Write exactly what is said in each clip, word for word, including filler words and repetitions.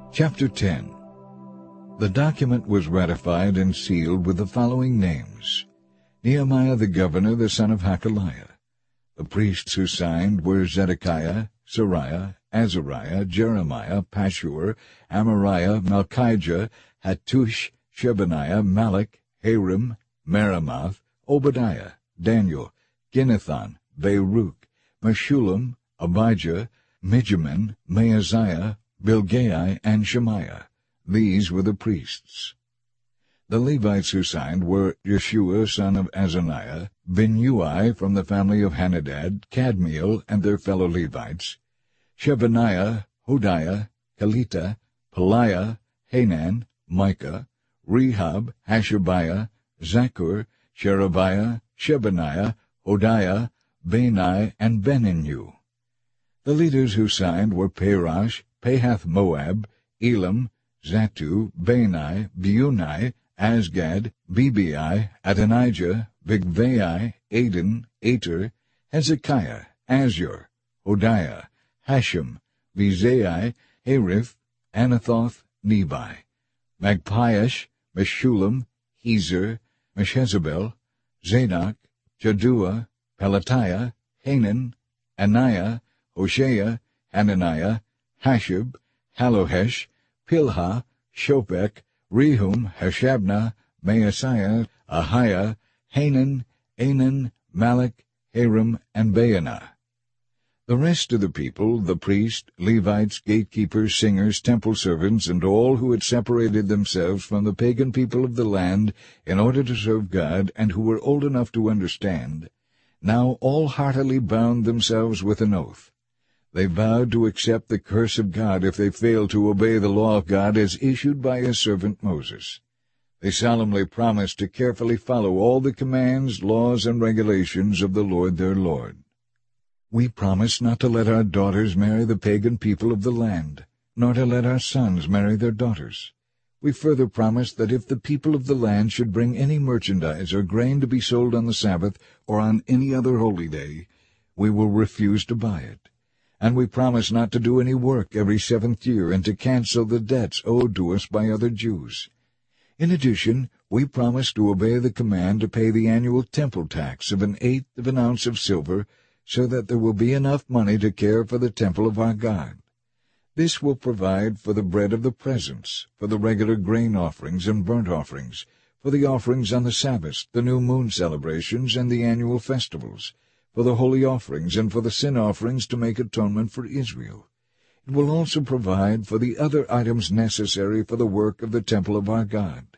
Chapter ten. The document was ratified and sealed with the following names: Nehemiah the governor, the son of Hakaliah. The priests who signed were Zedekiah, Sariah, Azariah, Jeremiah, Pashur, Amariah, Malchijah, Hattush, Shebaniah, Malach, Harim, Meremoth, Obadiah, Daniel, Ginnathan, Baruch, Meshullam, Abijah, Mijamin, Maaziah, Bilgai, and Shemaiah. These were the priests. The Levites who signed were Yeshua son of Azaniah, Binnui from the family of Henadad, Kadmiel and their fellow Levites, Shebaniah, Hodiah, Kelita, Peliah, Hanan, Micah, Rehab, Hashabiah, Zaccur, Sherebiah, Shebaniah, Hodiah, Bani, and Beninu. The leaders who signed were Parash, Pahath-Moab, Elam, Zattu, Bani, Beuni, Asgad, Bebai, Adonijah, Bigvai, Adin, Ater, Hezekiah, Azur, Hodiah, Hashem, Vizai, Harith, Anathoth, Nebai, Magpiash, Meshullam, Hezer, Meshezabel, Zadok, Jaddua, Pelatiah, Hanan, Anaiah, Hoshea, Hananiah, Hashab, Halohesh, Pilha, Shopek, Rehum, Hashabnah, Maaseiah, Ahiah, Hanan, Anan, Malach, Harim, and Baanah. The rest of the people, the priests, Levites, gatekeepers, singers, temple servants, and all who had separated themselves from the pagan people of the land in order to serve God, and who were old enough to understand, now all heartily bound themselves with an oath. They vowed to accept the curse of God if they failed to obey the law of God as issued by his servant Moses. They solemnly promised to carefully follow all the commands, laws, and regulations of the Lord their Lord. We promise not to let our daughters marry the pagan people of the land, nor to let our sons marry their daughters. We further promise that if the people of the land should bring any merchandise or grain to be sold on the Sabbath or on any other holy day, we will refuse to buy it. And we promise not to do any work every seventh year and to cancel the debts owed to us by other Jews. In addition, we promise to obey the command to pay the annual temple tax of an eighth of an ounce of silver, so that there will be enough money to care for the temple of our God. This will provide for the bread of the presence, for the regular grain offerings and burnt offerings, for the offerings on the Sabbaths, the new moon celebrations, and the annual festivals, for the holy offerings and for the sin offerings to make atonement for Israel. It will also provide for the other items necessary for the work of the temple of our God.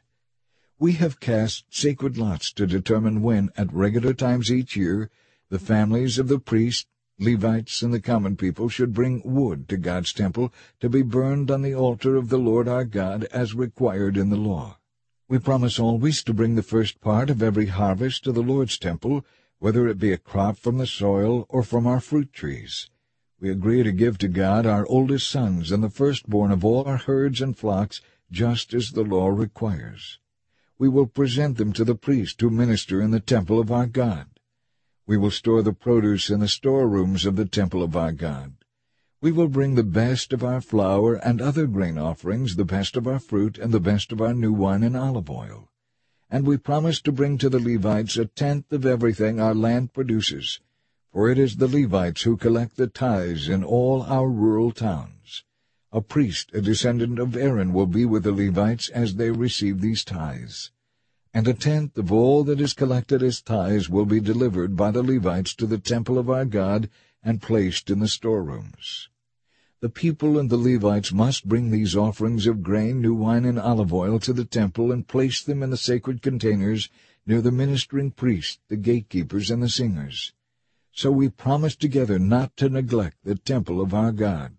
We have cast sacred lots to determine when, at regular times each year, the families of the priests, Levites, and the common people should bring wood to God's temple to be burned on the altar of the Lord our God as required in the law. We promise always to bring the first part of every harvest to the Lord's temple, whether it be a crop from the soil or from our fruit trees. We agree to give to God our oldest sons and the firstborn of all our herds and flocks, just as the law requires. We will present them to the priests who minister in the temple of our God. We will store the produce in the storerooms of the temple of our God. We will bring the best of our flour and other grain offerings, the best of our fruit, and the best of our new wine and olive oil. And we promise to bring to the Levites a tenth of everything our land produces, for it is the Levites who collect the tithes in all our rural towns. A priest, a descendant of Aaron, will be with the Levites as they receive these tithes. And a tenth of all that is collected as tithes will be delivered by the Levites to the temple of our God and placed in the storerooms. The people and the Levites must bring these offerings of grain, new wine, and olive oil to the temple and place them in the sacred containers near the ministering priests, the gatekeepers, and the singers. So we promise together not to neglect the temple of our God.